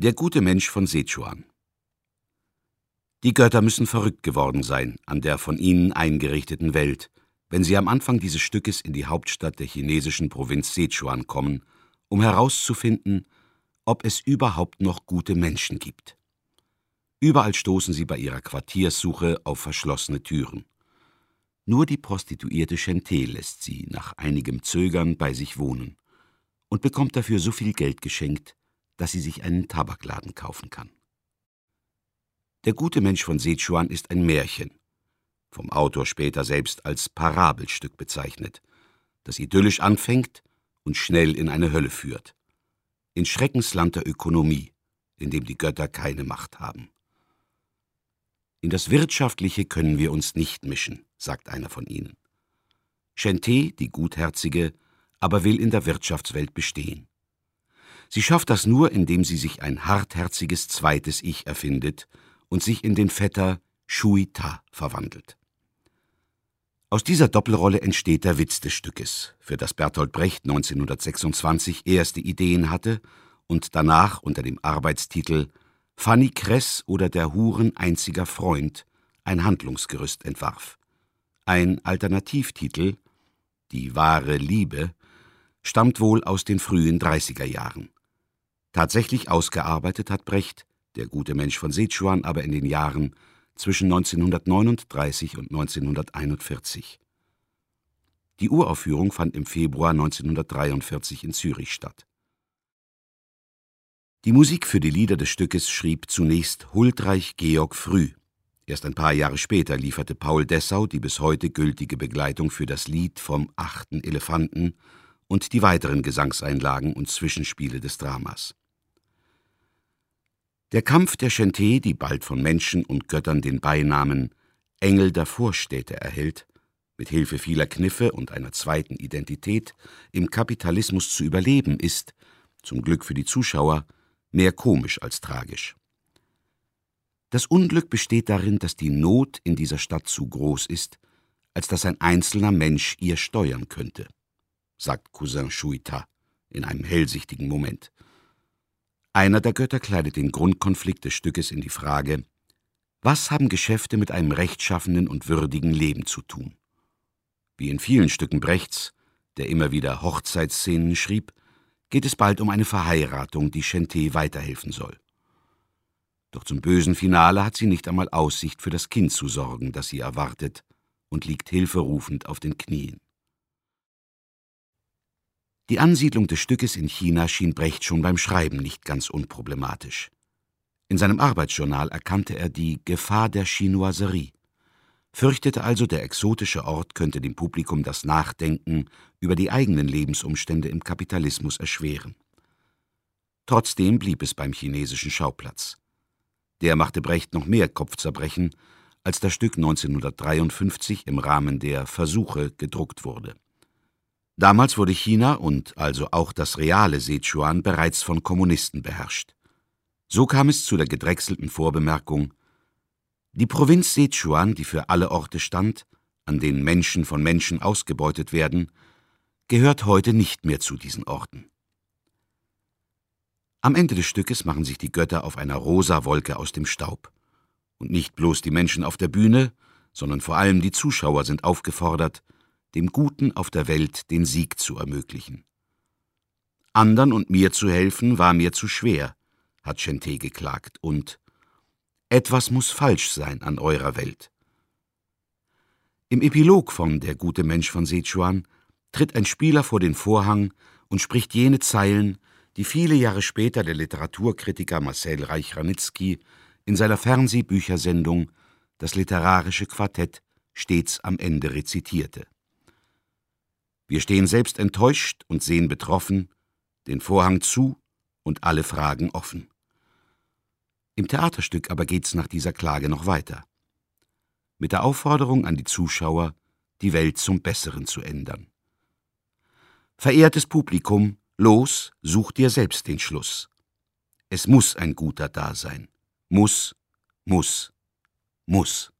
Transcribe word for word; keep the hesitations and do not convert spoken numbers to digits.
Der gute Mensch von Szechuan. Die Götter müssen verrückt geworden sein an der von ihnen eingerichteten Welt, wenn sie am Anfang dieses Stückes in die Hauptstadt der chinesischen Provinz Szechuan kommen, um herauszufinden, ob es überhaupt noch gute Menschen gibt. Überall stoßen sie bei ihrer Quartierssuche auf verschlossene Türen. Nur die Prostituierte Chen-Te lässt sie nach einigem Zögern bei sich wohnen und bekommt dafür so viel Geld geschenkt, dass sie sich einen Tabakladen kaufen kann. Der gute Mensch von Szechuan ist ein Märchen, vom Autor später selbst als Parabelstück bezeichnet, das idyllisch anfängt und schnell in eine Hölle führt, ins Schreckensland der Ökonomie, in dem die Götter keine Macht haben. In das Wirtschaftliche können wir uns nicht mischen, sagt einer von ihnen. Chen-Te, die Gutherzige, aber will in der Wirtschaftswelt bestehen. Sie schafft das nur, indem sie sich ein hartherziges zweites Ich erfindet und sich in den Vetter Shui-Ta verwandelt. Aus dieser Doppelrolle entsteht der Witz des Stückes, für das Bertolt Brecht neunzehnhundertsechsundzwanzig erste Ideen hatte und danach unter dem Arbeitstitel »Fanny Kress oder der Huren einziger Freund« ein Handlungsgerüst entwarf. Ein Alternativtitel, »Die wahre Liebe«, stammt wohl aus den frühen dreißiger Jahren. Tatsächlich ausgearbeitet hat Brecht, der gute Mensch von Szechuan, aber in den Jahren zwischen neunzehnhundertneununddreißig und neunzehnhunderteinundvierzig. Die Uraufführung fand im Februar neunzehnhundertdreiundvierzig in Zürich statt. Die Musik für die Lieder des Stückes schrieb zunächst Huldreich Georg Früh. Erst ein paar Jahre später lieferte Paul Dessau die bis heute gültige Begleitung für das Lied vom achten Elefanten und die weiteren Gesangseinlagen und Zwischenspiele des Dramas. Der Kampf der Chen-Te, die bald von Menschen und Göttern den Beinamen Engel der Vorstädte erhält, mit Hilfe vieler Kniffe und einer zweiten Identität im Kapitalismus zu überleben, ist, zum Glück für die Zuschauer, mehr komisch als tragisch. Das Unglück besteht darin, dass die Not in dieser Stadt zu groß ist, als dass ein einzelner Mensch ihr steuern könnte, sagt Cousin Shui-Ta in einem hellsichtigen Moment. Einer der Götter kleidet den Grundkonflikt des Stückes in die Frage: Was haben Geschäfte mit einem rechtschaffenen und würdigen Leben zu tun? Wie in vielen Stücken Brechts, der immer wieder Hochzeitsszenen schrieb, geht es bald um eine Verheiratung, die Chen-Te weiterhelfen soll. Doch zum bösen Finale hat sie nicht einmal Aussicht, für das Kind zu sorgen, das sie erwartet, und liegt hilferufend auf den Knien. Die Ansiedlung des Stückes in China schien Brecht schon beim Schreiben nicht ganz unproblematisch. In seinem Arbeitsjournal erkannte er die Gefahr der Chinoiserie, fürchtete also, der exotische Ort könnte dem Publikum das Nachdenken über die eigenen Lebensumstände im Kapitalismus erschweren. Trotzdem blieb es beim chinesischen Schauplatz. Der machte Brecht noch mehr Kopfzerbrechen, als das Stück neunzehnhundertdreiundfünfzig im Rahmen der Versuche gedruckt wurde. Damals wurde China und also auch das reale Szechuan bereits von Kommunisten beherrscht. So kam es zu der gedrechselten Vorbemerkung: Die Provinz Szechuan, die für alle Orte stand, an denen Menschen von Menschen ausgebeutet werden, gehört heute nicht mehr zu diesen Orten. Am Ende des Stückes machen sich die Götter auf einer rosa Wolke aus dem Staub. Und nicht bloß die Menschen auf der Bühne, sondern vor allem die Zuschauer sind aufgefordert, dem Guten auf der Welt den Sieg zu ermöglichen. Andern und mir zu helfen war mir zu schwer, hat Chen-Te geklagt, und etwas muss falsch sein an eurer Welt. Im Epilog von Der gute Mensch von Szechuan tritt ein Spieler vor den Vorhang und spricht jene Zeilen, die viele Jahre später der Literaturkritiker Marcel Reich-Ranitzky in seiner Fernsehbüchersendung »Das literarische Quartett« stets am Ende rezitierte. Wir stehen selbst enttäuscht und sehen betroffen, den Vorhang zu und alle Fragen offen. Im Theaterstück aber geht's nach dieser Klage noch weiter. Mit der Aufforderung an die Zuschauer, die Welt zum Besseren zu ändern. Verehrtes Publikum, los, such dir selbst den Schluss. Es muss ein Guter da sein. Muss, muss, muss.